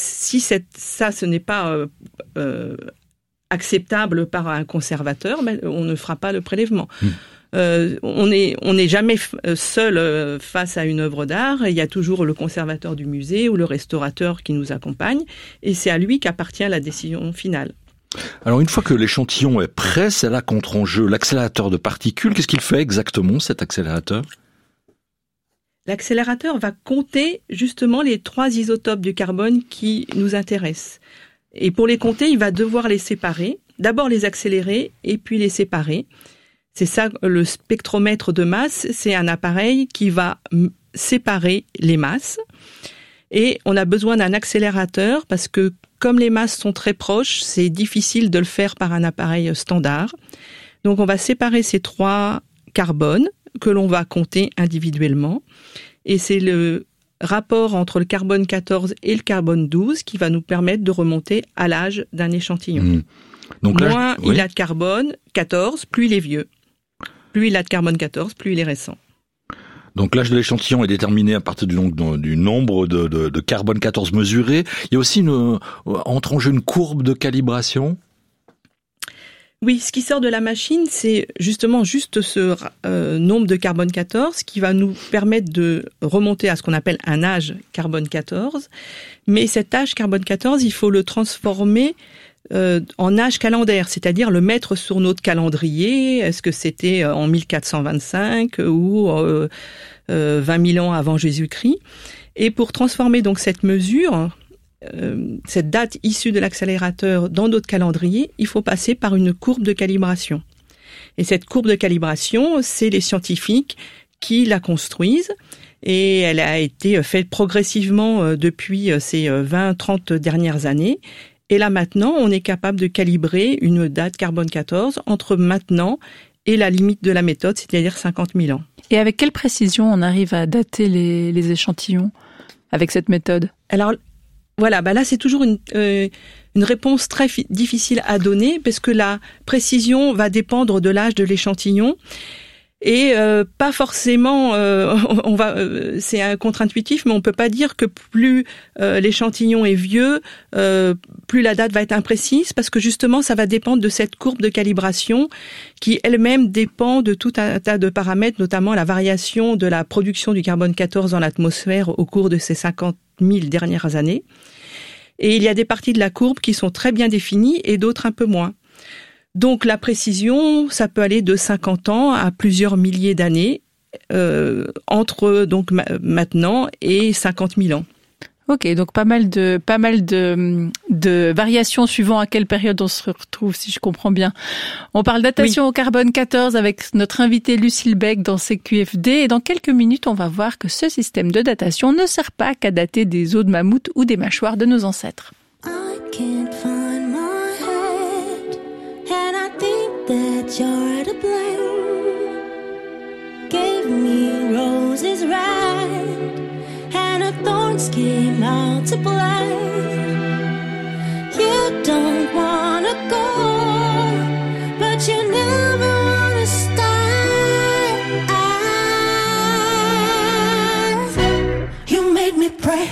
acceptable par un conservateur, on ne fera pas le prélèvement. On n'est jamais seul face à une œuvre d'art. Il y a toujours le conservateur du musée ou le restaurateur qui nous accompagne, et c'est à lui qu'appartient la décision finale. Alors une fois que l'échantillon est prêt, c'est là qu'entre en jeu l'accélérateur de particules. Qu'est-ce qu'il fait exactement, cet accélérateur ? L'accélérateur va compter justement les 3 isotopes du carbone qui nous intéressent. Et pour les compter, il va devoir les séparer. D'abord les accélérer et puis les séparer. C'est ça, le spectromètre de masse, c'est un appareil qui va séparer les masses. Et on a besoin d'un accélérateur parce que comme les masses sont très proches, c'est difficile de le faire par un appareil standard. Donc on va séparer ces 3 carbones que l'on va compter individuellement. Et c'est le rapport entre le carbone 14 et le carbone 12 qui va nous permettre de remonter à l'âge d'un échantillon. Donc moins il a de carbone 14, plus il est vieux. Plus il a de carbone 14, plus il est récent. Donc l'âge de l'échantillon est déterminé à partir du nombre de carbone 14 mesuré. Il y a aussi entre en jeu une courbe de calibration. Oui, ce qui sort de la machine, c'est justement juste ce nombre de carbone 14 qui va nous permettre de remonter à ce qu'on appelle un âge carbone 14. Mais cet âge carbone 14, il faut le transformer en âge calendaire, c'est-à-dire le mettre sur notre calendrier. Est-ce que c'était en 1425 ou 20 000 ans avant Jésus-Christ? Et pour transformer donc cette mesure, cette date issue de l'accélérateur dans notre calendrier, il faut passer par une courbe de calibration. Et cette courbe de calibration, c'est les scientifiques qui la construisent. Et elle a été faite progressivement depuis ces 20-30 dernières années. Et là maintenant, on est capable de calibrer une date carbone 14 entre maintenant et la limite de la méthode, c'est-à-dire 50 000 ans. Et avec quelle précision on arrive à dater les échantillons avec cette méthode? Alors voilà, là c'est toujours une réponse très difficile à donner parce que la précision va dépendre de l'âge de l'échantillon. Et pas forcément, c'est un contre-intuitif, mais on peut pas dire que plus l'échantillon est vieux, plus la date va être imprécise, parce que justement, ça va dépendre de cette courbe de calibration qui elle-même dépend de tout un tas de paramètres, notamment la variation de la production du carbone 14 dans l'atmosphère au cours de ces 50 000 dernières années. Et il y a des parties de la courbe qui sont très bien définies et d'autres un peu moins. Donc la précision, ça peut aller de 50 ans à plusieurs milliers d'années, entre donc maintenant et 50 000 ans. Ok, donc pas mal de variations suivant à quelle période on se retrouve, si je comprends bien. On parle datation au carbone 14 avec notre invitée Lucille Bek dans CQFD, et dans quelques minutes, on va voir que ce système de datation ne sert pas qu'à dater des os de mammouth ou des mâchoires de nos ancêtres. I can't find my head, and I think that you're to blame. Gave me roses red, and her thorns came out to play. You don't wanna go, but you never wanna stay. You made me pray.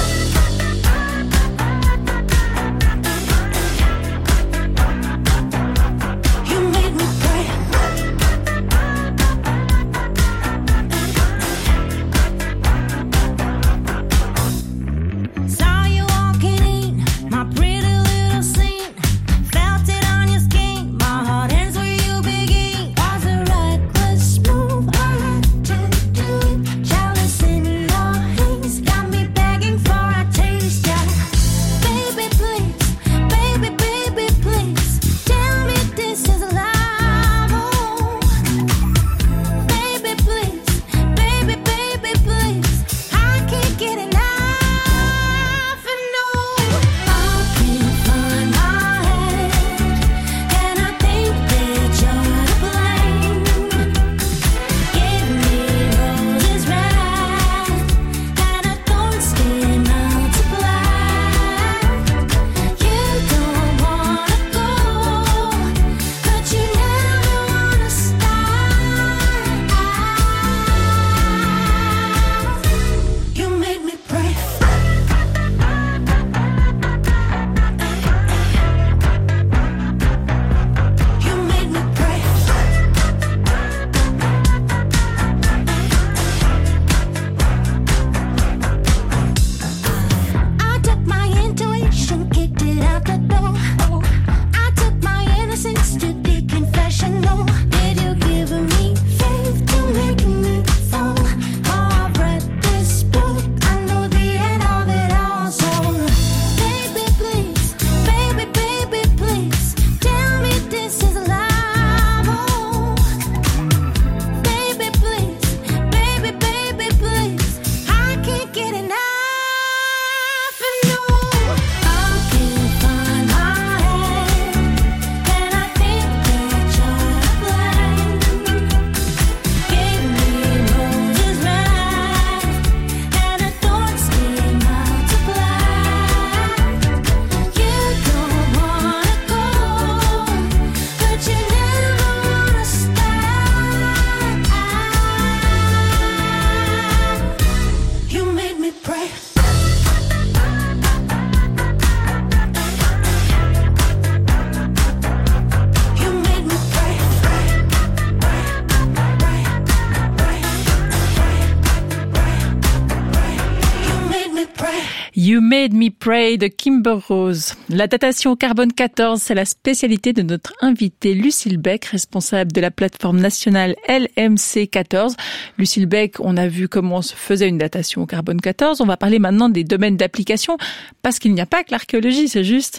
You Made Me Pray de Kimber Rose. La datation au carbone 14, c'est la spécialité de notre invitée Lucille Bek, responsable de la plateforme nationale LMC 14. Lucille Bek, on a vu comment se faisait une datation au carbone 14. On va parler maintenant des domaines d'application, parce qu'il n'y a pas que l'archéologie, c'est juste?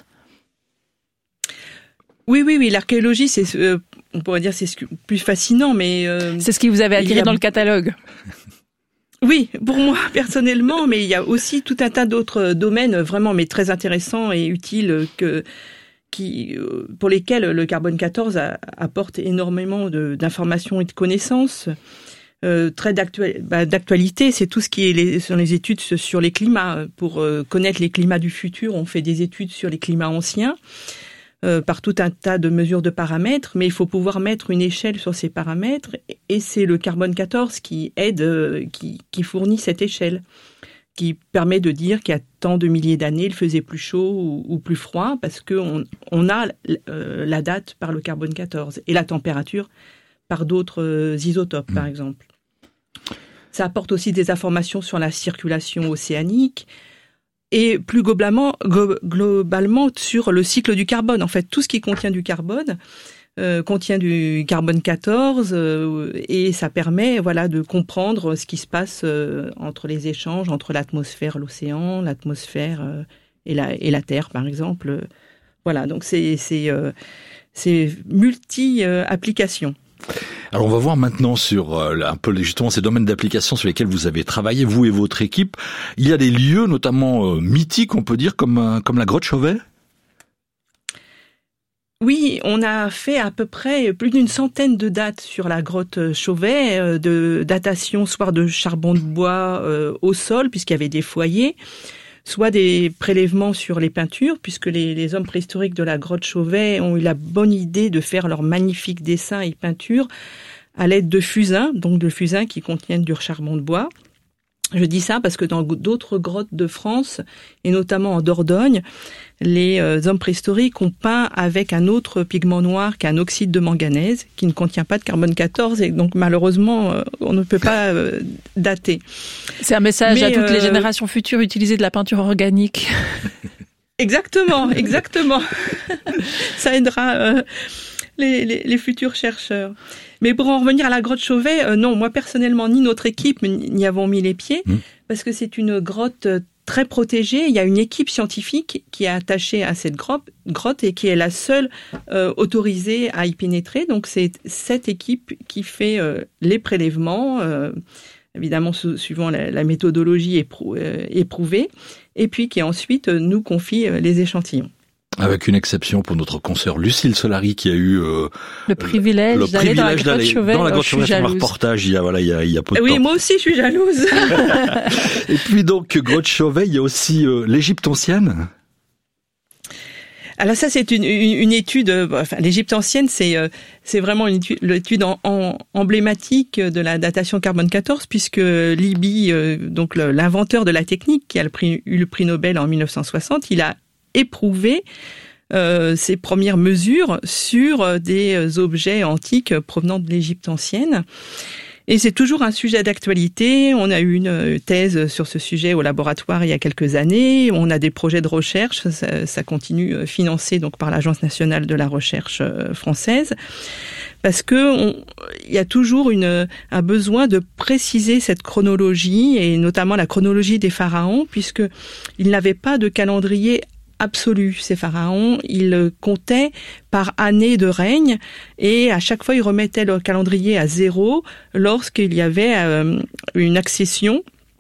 Oui, l'archéologie, c'est, on pourrait dire, c'est ce plus fascinant, mais... c'est ce qui vous avait attiré dans le catalogue. Oui, pour moi personnellement, mais il y a aussi tout un tas d'autres domaines vraiment mais très intéressants et utiles pour lesquels le carbone 14 apporte énormément d'informations et de connaissances. Très d'actualité, c'est tout ce qui est sur les études sur les climats. Pour connaître les climats du futur, on fait des études sur les climats anciens. Par tout un tas de mesures de paramètres, mais il faut pouvoir mettre une échelle sur ces paramètres, et c'est le carbone 14 qui aide, qui fournit cette échelle, qui permet de dire qu'il y a tant de milliers d'années, il faisait plus chaud ou plus froid, parce qu'on a la date par le carbone 14, et la température par d'autres isotopes, par exemple. Ça apporte aussi des informations sur la circulation océanique, et plus globalement sur le cycle du carbone. En fait, tout ce qui contient du carbone contient du carbone 14 et ça permet de comprendre ce qui se passe entre les échanges entre l'atmosphère, l'océan, l'atmosphère et la Terre par exemple. Donc c'est multi-applications. Alors on va voir maintenant sur un peu justement ces domaines d'application sur lesquels vous avez travaillé, vous et votre équipe. Il y a des lieux notamment mythiques, on peut dire, comme la grotte Chauvet. Oui, on a fait à peu près plus d'une centaine de dates sur la grotte Chauvet, de datation soit de charbon de bois au sol, puisqu'il y avait des foyers, soit des prélèvements sur les peintures, puisque les hommes préhistoriques de la grotte Chauvet ont eu la bonne idée de faire leurs magnifiques dessins et peintures à l'aide de fusains, donc de fusains qui contiennent du charbon de bois. Je dis ça parce que dans d'autres grottes de France, et notamment en Dordogne, les hommes préhistoriques ont peint avec un autre pigment noir qu'un oxyde de manganèse, qui ne contient pas de carbone 14, et donc malheureusement, on ne peut pas dater. C'est un message à toutes les générations futures, utiliser de la peinture organique. Exactement. Ça aidera les futurs chercheurs. Mais pour en revenir à la grotte Chauvet, non, moi personnellement, ni notre équipe n'y avons mis les pieds, parce que c'est une grotte très protégée. Il y a une équipe scientifique qui est attachée à cette grotte et qui est la seule autorisée à y pénétrer. Donc c'est cette équipe qui fait les prélèvements, évidemment suivant la méthodologie éprouvée, et puis qui ensuite nous confie les échantillons. Avec une exception pour notre consoeur Lucille Solari qui a eu le privilège d'aller dans la grotte Chauvet. Dans la grotte Chauvet, sur un reportage il y a peu de temps. Oui, moi aussi je suis jalouse. Et puis donc grotte Chauvet, il y a aussi l'Égypte ancienne. Alors ça c'est une étude. L'Égypte ancienne c'est vraiment l'étude emblématique de la datation carbone 14 puisque Libby, donc l'inventeur de la technique qui a eu le prix Nobel en 1960, il a éprouvé ses premières mesures sur des objets antiques provenant de l'Égypte ancienne. Et c'est toujours un sujet d'actualité. On a eu une thèse sur ce sujet au laboratoire il y a quelques années. On a des projets de recherche. Ça continue financé donc par l'Agence nationale de la recherche française. Parce que il y a toujours un besoin de préciser cette chronologie et notamment la chronologie des pharaons puisque ils n'avaient pas de calendrier absolu, ces pharaons. Ils comptaient par année de règne et à chaque fois ils remettaient leur calendrier à 0 lorsqu'il y avait une accession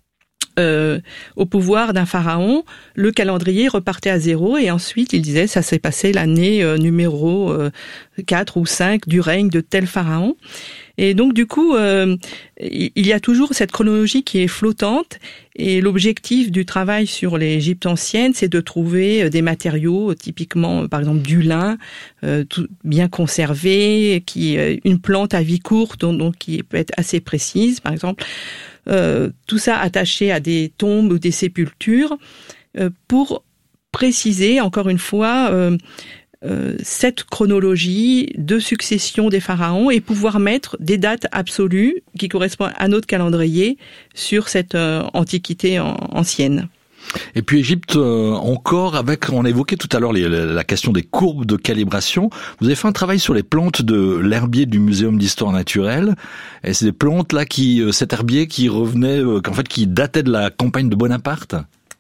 au pouvoir d'un pharaon. Le calendrier repartait à 0 et ensuite ils disaient ça s'est passé l'année numéro 4 ou 5 du règne de tel pharaon. Et donc du coup, il y a toujours cette chronologie qui est flottante et l'objectif du travail sur l'Égypte ancienne, c'est de trouver des matériaux, typiquement par exemple du lin, bien conservé, une plante à vie courte, donc qui peut être assez précise, par exemple. Tout ça attaché à des tombes ou des sépultures pour préciser encore une fois cette chronologie de succession des pharaons et pouvoir mettre des dates absolues qui correspondent à notre calendrier sur cette antiquité ancienne. Et puis Égypte encore on a évoqué tout à l'heure la question des courbes de calibration. Vous avez fait un travail sur les plantes de l'herbier du Muséum d'histoire naturelle. Et c'est des plantes là cet herbier qui revenait, qui datait de la campagne de Bonaparte.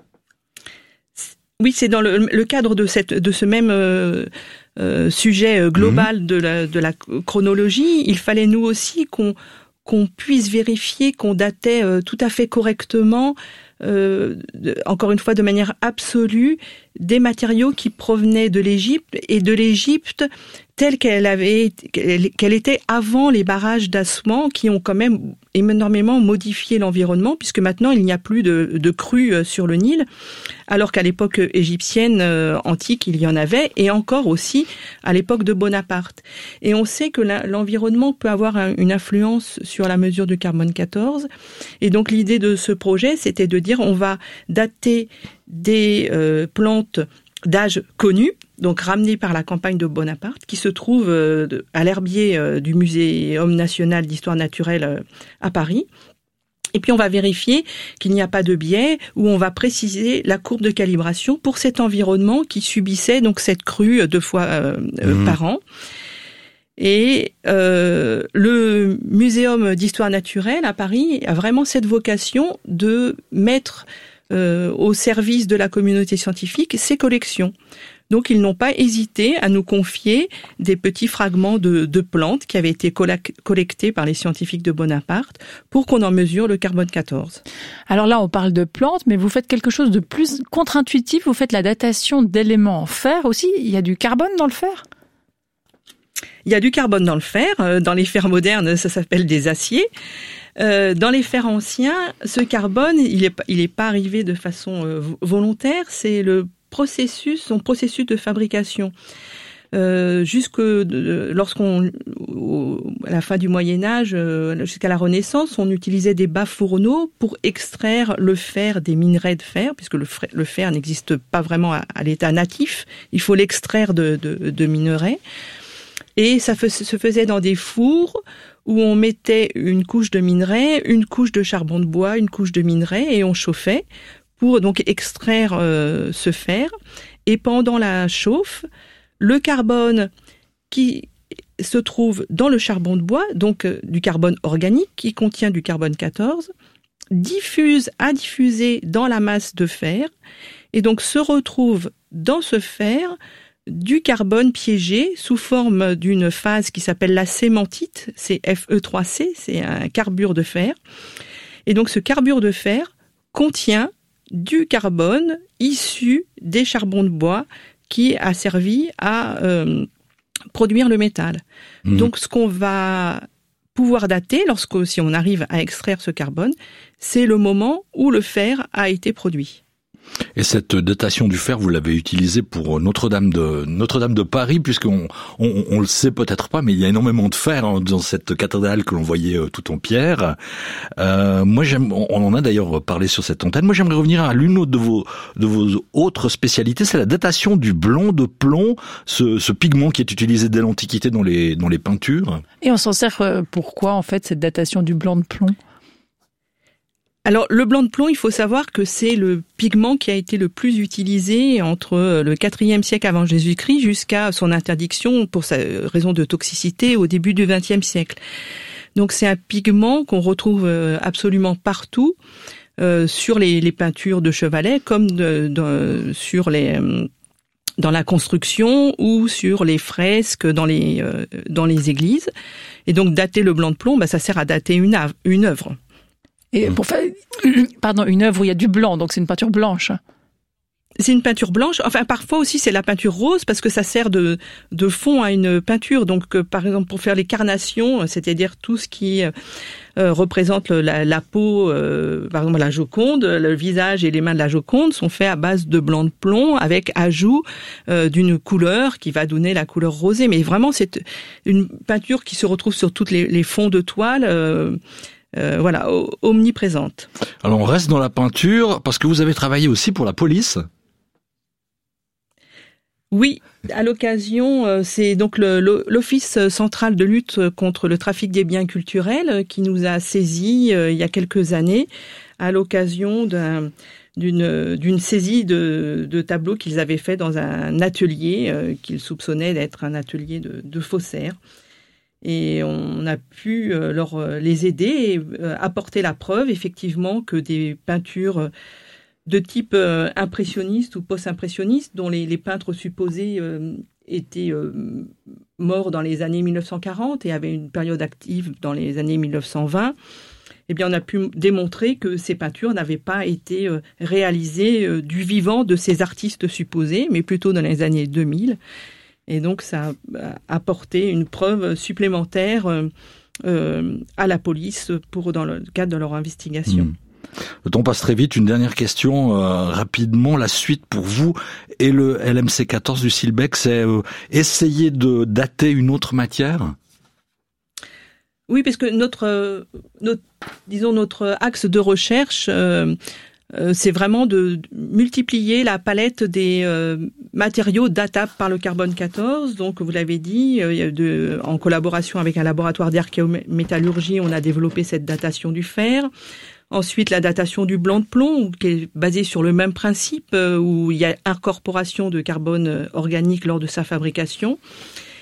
Oui, c'est dans le cadre de ce même sujet global de la chronologie. Il fallait nous aussi qu'on puisse vérifier qu'on datait tout à fait correctement, encore une fois de manière absolue, des matériaux qui provenaient de l'Égypte et de l'Égypte telle qu'elle était avant les barrages d'assoiement qui ont quand même énormément modifié l'environnement puisque maintenant il n'y a plus de crues sur le Nil alors qu'à l'époque égyptienne antique il y en avait et encore aussi à l'époque de Bonaparte. Et on sait que l'environnement peut avoir une influence sur la mesure du carbone 14 et donc l'idée de ce projet c'était de dire on va dater des plantes d'âge connu, donc ramenées par la campagne de Bonaparte, qui se trouve à l'herbier du Muséum national d'histoire naturelle à Paris. Et puis on va vérifier qu'il n'y a pas de biais, où on va préciser la courbe de calibration pour cet environnement qui subissait donc cette crue 2 fois par an. Et le Muséum d'histoire naturelle à Paris a vraiment cette vocation de mettre au service de la communauté scientifique ces collections. Donc ils n'ont pas hésité à nous confier des petits fragments de plantes qui avaient été collectés par les scientifiques de Bonaparte pour qu'on en mesure le carbone 14. Alors là, on parle de plantes, mais vous faites quelque chose de plus contre-intuitif. Vous faites la datation d'éléments en fer aussi. Il y a du carbone dans le fer ? Il y a du carbone dans le fer. Dans les fers modernes, ça s'appelle des aciers. Dans les fers anciens, ce carbone, il est pas arrivé de façon volontaire. C'est son processus de fabrication. À la fin du Moyen-Âge, jusqu'à la Renaissance, on utilisait des bas-fourneaux pour extraire le fer des minerais de fer, puisque le fer n'existe pas vraiment à l'état natif. Il faut l'extraire de minerais. Et ça se faisait dans des fours où on mettait une couche de minerais, une couche de charbon de bois, une couche de minerais, et on chauffait pour donc extraire ce fer. Et pendant la chauffe, le carbone qui se trouve dans le charbon de bois, donc du carbone organique qui contient du carbone 14, a diffusé dans la masse de fer, et donc se retrouve dans ce fer du carbone piégé sous forme d'une phase qui s'appelle la cémentite, c'est Fe3C, c'est un carbure de fer. Et donc ce carbure de fer contient du carbone issu des charbons de bois qui a servi à produire le métal. Donc ce qu'on va pouvoir dater, si on arrive à extraire ce carbone, c'est le moment où le fer a été produit. Et cette datation du fer, vous l'avez utilisée pour Notre-Dame de Paris, puisqu'on le sait peut-être pas, mais il y a énormément de fer dans cette cathédrale que l'on voyait tout en pierre. On en a d'ailleurs parlé sur cette antenne. Moi, j'aimerais revenir à l'une de vos autres spécialités, c'est la datation du blanc de plomb, ce pigment qui est utilisé dès l'Antiquité dans les peintures. Et on s'en sert pourquoi, en fait, cette datation du blanc de plomb ? Alors, le blanc de plomb, il faut savoir que c'est le pigment qui a été le plus utilisé entre le IVe siècle avant Jésus-Christ jusqu'à son interdiction pour sa raison de toxicité au début du XXe siècle. Donc, c'est un pigment qu'on retrouve absolument partout sur les peintures de chevalets, comme dans la construction ou sur les fresques dans les églises. Et donc, dater le blanc de plomb, ça sert à dater une œuvre. Et pour faire, une œuvre où il y a du blanc, donc c'est une peinture blanche. C'est une peinture blanche. Enfin, parfois aussi, c'est la peinture rose parce que ça sert de fond à une peinture. Donc, par exemple, pour faire les carnations, c'est-à-dire tout ce qui représente la peau, par exemple la Joconde, le visage et les mains de la Joconde sont faits à base de blanc de plomb avec ajout d'une couleur qui va donner la couleur rosée. Mais vraiment, c'est une peinture qui se retrouve sur toutes les fonds de toile. Omniprésente. Alors on reste dans la peinture parce que vous avez travaillé aussi pour la police. Oui, à l'occasion, c'est donc l'Office central de lutte contre le trafic des biens culturels qui nous a saisis il y a quelques années à l'occasion d'une saisie de tableaux qu'ils avaient fait dans un atelier qu'ils soupçonnaient d'être un atelier de faussaires. Et on a pu les aider et apporter la preuve, effectivement, que des peintures de type impressionniste ou post-impressionniste, dont les peintres supposés étaient morts dans les années 1940 et avaient une période active dans les années 1920, eh bien, on a pu démontrer que ces peintures n'avaient pas été réalisées du vivant de ces artistes supposés, mais plutôt dans les années 2000. Et donc, ça a apporté une preuve supplémentaire à la police dans le cadre de leur investigation. Le temps passe très vite. Une dernière question rapidement. La suite pour vous et le LMC 14 du Silbec, c'est essayer de dater une autre matière ? Oui, parce que notre axe de recherche, c'est vraiment de multiplier la palette des matériaux datables par le carbone 14. Donc, vous l'avez dit, en collaboration avec un laboratoire d'archéométallurgie, on a développé cette datation du fer. Ensuite, la datation du blanc de plomb, qui est basée sur le même principe, où il y a incorporation de carbone organique lors de sa fabrication.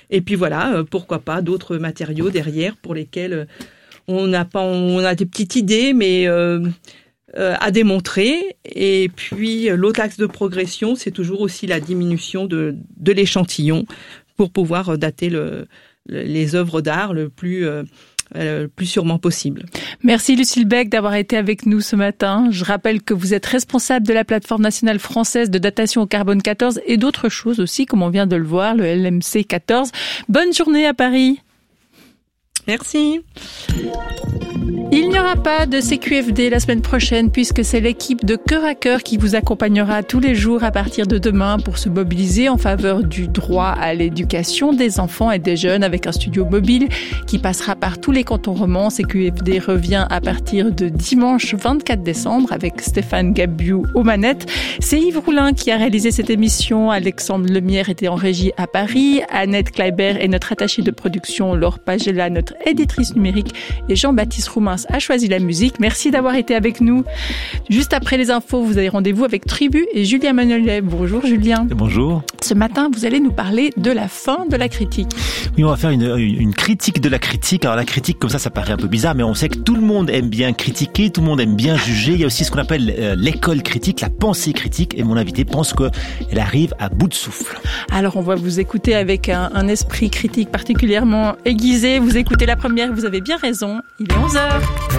Et puis voilà, pourquoi pas d'autres matériaux derrière pour lesquels on a des petites idées, mais à démontrer. Et puis l'autre axe de progression, c'est toujours aussi la diminution de l'échantillon pour pouvoir dater les œuvres d'art le plus sûrement possible. Merci Lucille Beck d'avoir été avec nous ce matin. Je rappelle que vous êtes responsable de la plateforme nationale française de datation au carbone 14 et d'autres choses aussi, comme on vient de le voir, le LMC 14. Bonne journée à Paris. Merci. Il n'y aura pas de CQFD la semaine prochaine puisque c'est l'équipe de Cœur à Cœur qui vous accompagnera tous les jours à partir de demain pour se mobiliser en faveur du droit à l'éducation des enfants et des jeunes avec un studio mobile qui passera par tous les cantons romans. CQFD revient à partir de dimanche 24 décembre avec Stéphane Gabiou aux manettes. C'est Yves Roulin qui a réalisé cette émission. Alexandre Lemierre était en régie à Paris. Annette Kleiber est notre attachée de production. Laure Pagela, notre éditrice numérique. Et Jean-Baptiste Roumins a choisi la musique. Merci d'avoir été avec nous. Juste après les infos, vous avez rendez-vous avec Tribu et Julien Manolet. Bonjour Julien. Bonjour. Ce matin, vous allez nous parler de la fin de la critique. Oui, on va faire une critique de la critique. Alors la critique, comme ça paraît un peu bizarre, mais on sait que tout le monde aime bien critiquer, tout le monde aime bien juger. Il y a aussi ce qu'on appelle l'école critique, la pensée critique. Et mon invité pense qu'elle arrive à bout de souffle. Alors on va vous écouter avec un esprit critique particulièrement aiguisé. Vous écoutez la première, vous avez bien raison. Il est 11h.